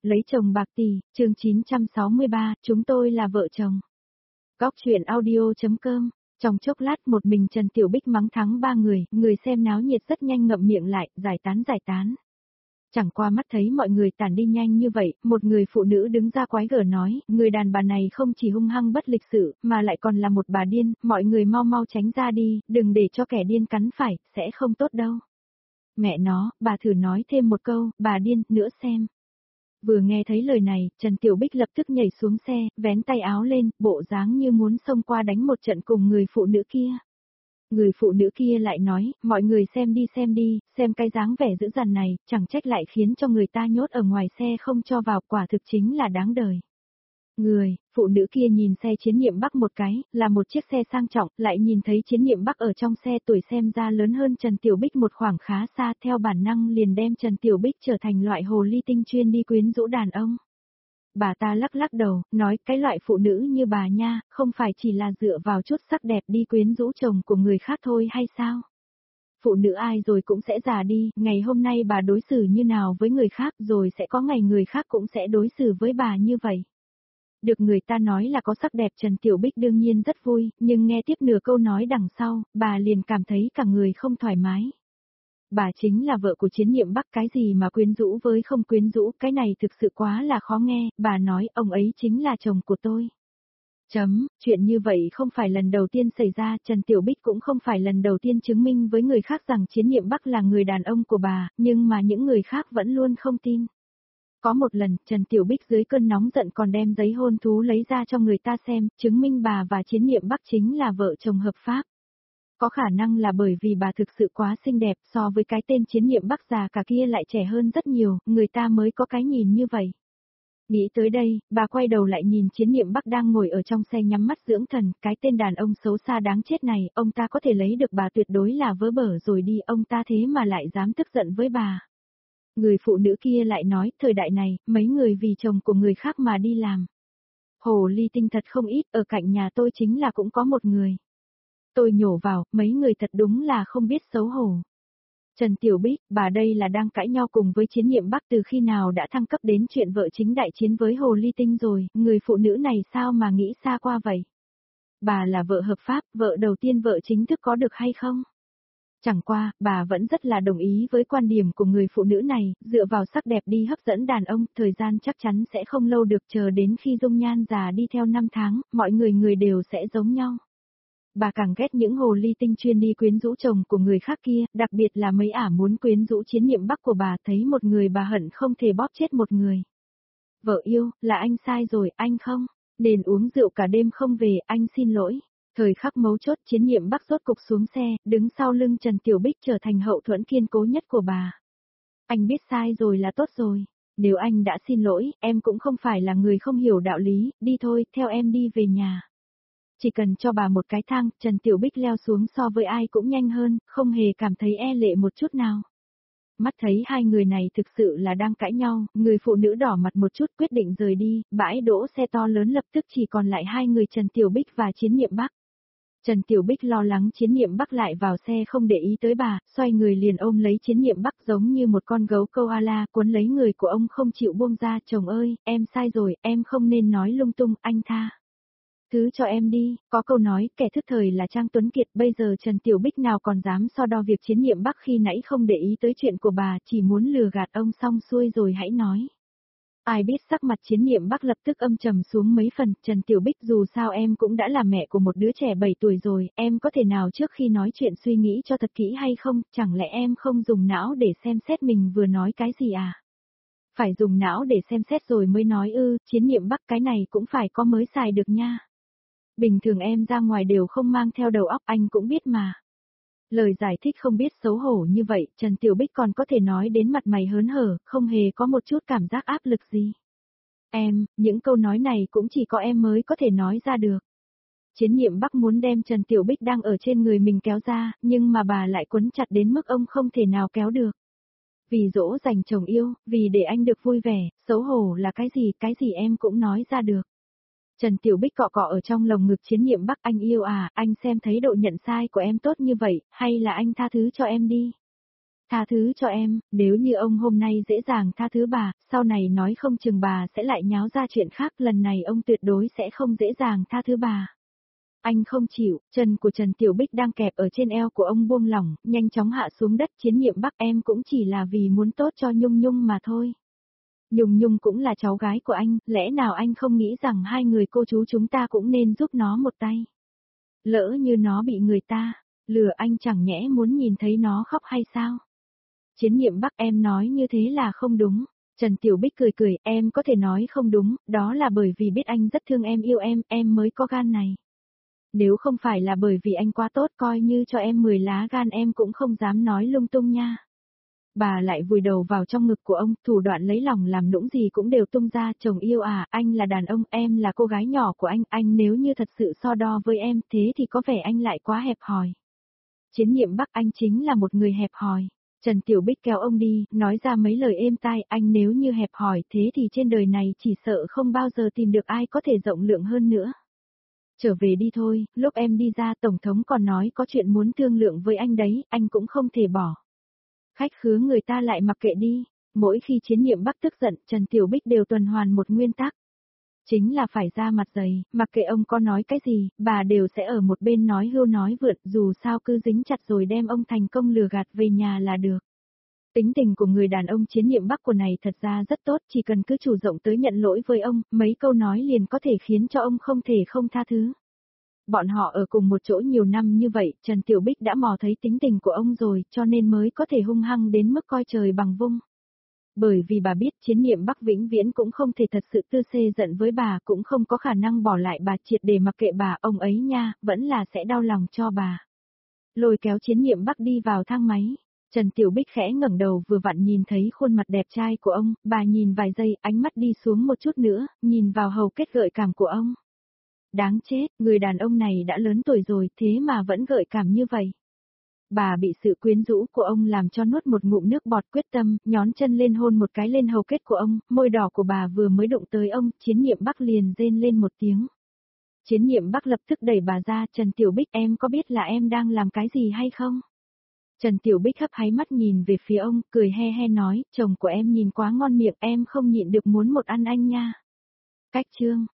lấy chồng bạc tỷ, chương 963, chúng tôi là vợ chồng. Góc chuyện audio.com. Trong chốc lát một mình Trần Tiểu Bích mắng thắng ba người xem náo nhiệt rất nhanh ngậm miệng lại, giải tán. Chẳng qua mắt thấy mọi người tản đi nhanh như vậy, một người phụ nữ đứng ra quái gở nói, người đàn bà này không chỉ hung hăng bất lịch sự, mà lại còn là một bà điên, mọi người mau tránh ra đi, đừng để cho kẻ điên cắn phải, sẽ không tốt đâu. Mẹ nó, bà thử nói thêm một câu, bà điên, nữa xem. Vừa nghe thấy lời này, Trần Tiểu Bích lập tức nhảy xuống xe, vén tay áo lên, bộ dáng như muốn xông qua đánh một trận cùng người phụ nữ kia. Người phụ nữ kia lại nói, mọi người xem đi, xem cái dáng vẻ dữ dằn này, chẳng trách lại khiến cho người ta nhốt ở ngoài xe không cho vào, quả thực chính là đáng đời. Phụ nữ kia nhìn xe Chiến Niệm Bắc một cái, là một chiếc xe sang trọng, lại nhìn thấy Chiến Niệm Bắc ở trong xe tuổi xem ra lớn hơn Trần Tiểu Bích một khoảng khá xa, theo bản năng liền đem Trần Tiểu Bích trở thành loại hồ ly tinh chuyên đi quyến rũ đàn ông. Bà ta lắc đầu, nói cái loại phụ nữ như bà nha, không phải chỉ là dựa vào chút sắc đẹp đi quyến rũ chồng của người khác thôi hay sao? Phụ nữ ai rồi cũng sẽ già đi, ngày hôm nay bà đối xử như nào với người khác rồi sẽ có ngày người khác cũng sẽ đối xử với bà như vậy. Được người ta nói là có sắc đẹp Trần Tiểu Bích đương nhiên rất vui, nhưng nghe tiếp nửa câu nói đằng sau, bà liền cảm thấy cả người không thoải mái. Bà chính là vợ của Chiến Niệm Bắc, cái gì mà quyến rũ với không quyến rũ, cái này thực sự quá là khó nghe, bà nói ông ấy chính là chồng của tôi. Chuyện như vậy không phải lần đầu tiên xảy ra, Trần Tiểu Bích cũng không phải lần đầu tiên chứng minh với người khác rằng Chiến Niệm Bắc là người đàn ông của bà, nhưng mà những người khác vẫn luôn không tin. Có một lần, Trần Tiểu Bích dưới cơn nóng giận còn đem giấy hôn thú lấy ra cho người ta xem, chứng minh bà và Chiến Niệm Bắc chính là vợ chồng hợp pháp. Có khả năng là bởi vì bà thực sự quá xinh đẹp, so với cái tên Chiến Niệm Bắc già cả kia lại trẻ hơn rất nhiều, người ta mới có cái nhìn như vậy. Nghĩ tới đây, bà quay đầu lại nhìn Chiến Niệm Bắc đang ngồi ở trong xe nhắm mắt dưỡng thần, cái tên đàn ông xấu xa đáng chết này, ông ta có thể lấy được bà tuyệt đối là vớ bở rồi đi, ông ta thế mà lại dám tức giận với bà. Người phụ nữ kia lại nói, thời đại này, mấy người vì chồng của người khác mà đi làm. Hồ ly tinh thật không ít, ở cạnh nhà tôi chính là cũng có một người. Tôi nhổ vào, mấy người thật đúng là không biết xấu hổ. Trần Tiểu Bích, bà đây là đang cãi nhau cùng với Chiến Niệm Bắc từ khi nào đã thăng cấp đến chuyện vợ chính đại chiến với hồ ly tinh rồi, người phụ nữ này sao mà nghĩ xa qua vậy? Bà là vợ hợp pháp, vợ đầu tiên vợ chính thức có được hay không? Chẳng qua, bà vẫn rất là đồng ý với quan điểm của người phụ nữ này, dựa vào sắc đẹp đi hấp dẫn đàn ông, thời gian chắc chắn sẽ không lâu được, chờ đến khi dung nhan già đi theo năm tháng, mọi người đều sẽ giống nhau. Bà càng ghét những hồ ly tinh chuyên đi quyến rũ chồng của người khác kia, đặc biệt là mấy ả muốn quyến rũ Chiến Niệm Bắc của bà, thấy một người bà hận không thể bóp chết một người. Vợ yêu, là anh sai rồi, anh không nên uống rượu cả đêm không về, anh xin lỗi. Thời khắc mấu chốt Chiến Niệm Bắc rốt cục xuống xe, đứng sau lưng Trần Tiểu Bích trở thành hậu thuẫn kiên cố nhất của bà. Anh biết sai rồi là tốt rồi. Nếu anh đã xin lỗi, em cũng không phải là người không hiểu đạo lý, đi thôi, theo em đi về nhà. Chỉ cần cho bà một cái thang, Trần Tiểu Bích leo xuống so với ai cũng nhanh hơn, không hề cảm thấy e lệ một chút nào. Mắt thấy hai người này thực sự là đang cãi nhau, người phụ nữ đỏ mặt một chút quyết định rời đi, bãi đỗ xe to lớn lập tức chỉ còn lại hai người Trần Tiểu Bích và Chiến Niệm Bắc. Trần Tiểu Bích lo lắng Chiến Niệm Bắc lại vào xe không để ý tới bà, xoay người liền ôm lấy Chiến Niệm Bắc giống như một con gấu koala cuốn lấy người của ông không chịu buông ra. Chồng ơi, em sai rồi, em không nên nói lung tung, anh tha thứ cho em đi, có câu nói, kẻ thức thời là Trang Tuấn Kiệt, bây giờ Trần Tiểu Bích nào còn dám so đo việc Chiến Niệm Bắc khi nãy không để ý tới chuyện của bà, chỉ muốn lừa gạt ông xong xuôi rồi hãy nói. Ai biết sắc mặt Chiến Niệm Bắc lập tức âm trầm xuống mấy phần, Trần Tiểu Bích dù sao em cũng đã là mẹ của một đứa trẻ 7 tuổi rồi, em có thể nào trước khi nói chuyện suy nghĩ cho thật kỹ hay không, chẳng lẽ em không dùng não để xem xét mình vừa nói cái gì à? Phải dùng não để xem xét rồi mới nói ư, Chiến Niệm Bắc cái này cũng phải có mới xài được nha. Bình thường em ra ngoài đều không mang theo đầu óc, anh cũng biết mà. Lời giải thích không biết xấu hổ như vậy, Trần Tiểu Bích còn có thể nói đến mặt mày hớn hở, không hề có một chút cảm giác áp lực gì. Em, những câu nói này cũng chỉ có em mới có thể nói ra được. Chiến Niệm Bắc muốn đem Trần Tiểu Bích đang ở trên người mình kéo ra, nhưng mà bà lại quấn chặt đến mức ông không thể nào kéo được. Vì dỗ dành chồng yêu, vì để anh được vui vẻ, xấu hổ là cái gì em cũng nói ra được. Trần Tiểu Bích cọ cọ ở trong lồng ngực Chiến Niệm Bắc, anh yêu à, anh xem thấy độ nhận sai của em tốt như vậy, hay là anh tha thứ cho em đi. Tha thứ cho em, nếu như ông hôm nay dễ dàng tha thứ bà, sau này nói không chừng bà sẽ lại nháo ra chuyện khác, lần này ông tuyệt đối sẽ không dễ dàng tha thứ bà. Anh không chịu, chân của Trần Tiểu Bích đang kẹp ở trên eo của ông buông lỏng, nhanh chóng hạ xuống đất. Chiến nhiệm Bắc, em cũng chỉ là vì muốn tốt cho Nhung Nhung mà thôi. Nhung Nhung cũng là cháu gái của anh, lẽ nào anh không nghĩ rằng hai người cô chú chúng ta cũng nên giúp nó một tay. Lỡ như nó bị người ta lừa, anh chẳng nhẽ muốn nhìn thấy nó khóc hay sao? Chiến nhiệm Bắc, em nói như thế là không đúng. Trần Tiểu Bích cười cười, em có thể nói không đúng, đó là bởi vì biết anh rất thương em, yêu em mới có gan này. Nếu không phải là bởi vì anh quá tốt, coi như cho em 10 lá gan em cũng không dám nói lung tung nha. Bà lại vùi đầu vào trong ngực của ông, thủ đoạn lấy lòng làm nũng gì cũng đều tung ra. Chồng yêu à, anh là đàn ông, em là cô gái nhỏ của anh nếu như thật sự so đo với em thế thì có vẻ anh lại quá hẹp hòi. Chiến nhiệm Bắc, anh chính là một người hẹp hòi. Trần Tiểu Bích kéo ông đi, nói ra mấy lời êm tai, anh nếu như hẹp hòi thế thì trên đời này chỉ sợ không bao giờ tìm được ai có thể rộng lượng hơn nữa. Trở về đi thôi, lúc em đi ra Tổng thống còn nói có chuyện muốn thương lượng với anh đấy, anh cũng không thể bỏ. Khách khứa người ta lại mặc kệ đi, mỗi khi Chiến nhiệm Bắc tức giận, Trần Tiểu Bích đều tuần hoàn một nguyên tắc. Chính là phải ra mặt dày, mặc kệ ông có nói cái gì, bà đều sẽ ở một bên nói hưu nói vượt, dù sao cứ dính chặt rồi đem ông thành công lừa gạt về nhà là được. Tính tình của người đàn ông Chiến nhiệm Bắc của này thật ra rất tốt, chỉ cần cứ chủ động tới nhận lỗi với ông, mấy câu nói liền có thể khiến cho ông không thể không tha thứ. Bọn họ ở cùng một chỗ nhiều năm như vậy, Trần Tiểu Bích đã mò thấy tính tình của ông rồi, cho nên mới có thể hung hăng đến mức coi trời bằng vung. Bởi vì bà biết Chiến nhiệm Bắc vĩnh viễn cũng không thể thật sự tư xê giận với bà, cũng không có khả năng bỏ lại bà triệt để mặc kệ bà, ông ấy nha, vẫn là sẽ đau lòng cho bà. Lôi kéo Chiến nhiệm Bắc đi vào thang máy. Trần Tiểu Bích khẽ ngẩng đầu vừa vặn nhìn thấy khuôn mặt đẹp trai của ông, bà nhìn vài giây, ánh mắt đi xuống một chút nữa, nhìn vào hầu kết gợi cảm của ông. Đáng chết, người đàn ông này đã lớn tuổi rồi, thế mà vẫn gợi cảm như vậy. Bà bị sự quyến rũ của ông làm cho nuốt một ngụm nước bọt, quyết tâm, nhón chân lên hôn một cái lên hầu kết của ông, môi đỏ của bà vừa mới đụng tới ông, Chiến nhiệm Bắc liền rên lên một tiếng. Chiến nhiệm Bắc lập tức đẩy bà ra, Trần Tiểu Bích, em có biết là em đang làm cái gì hay không? Trần Tiểu Bích hấp háy mắt nhìn về phía ông, cười he he nói, chồng của em nhìn quá ngon miệng, em không nhịn được muốn một ăn anh nha. Cách chương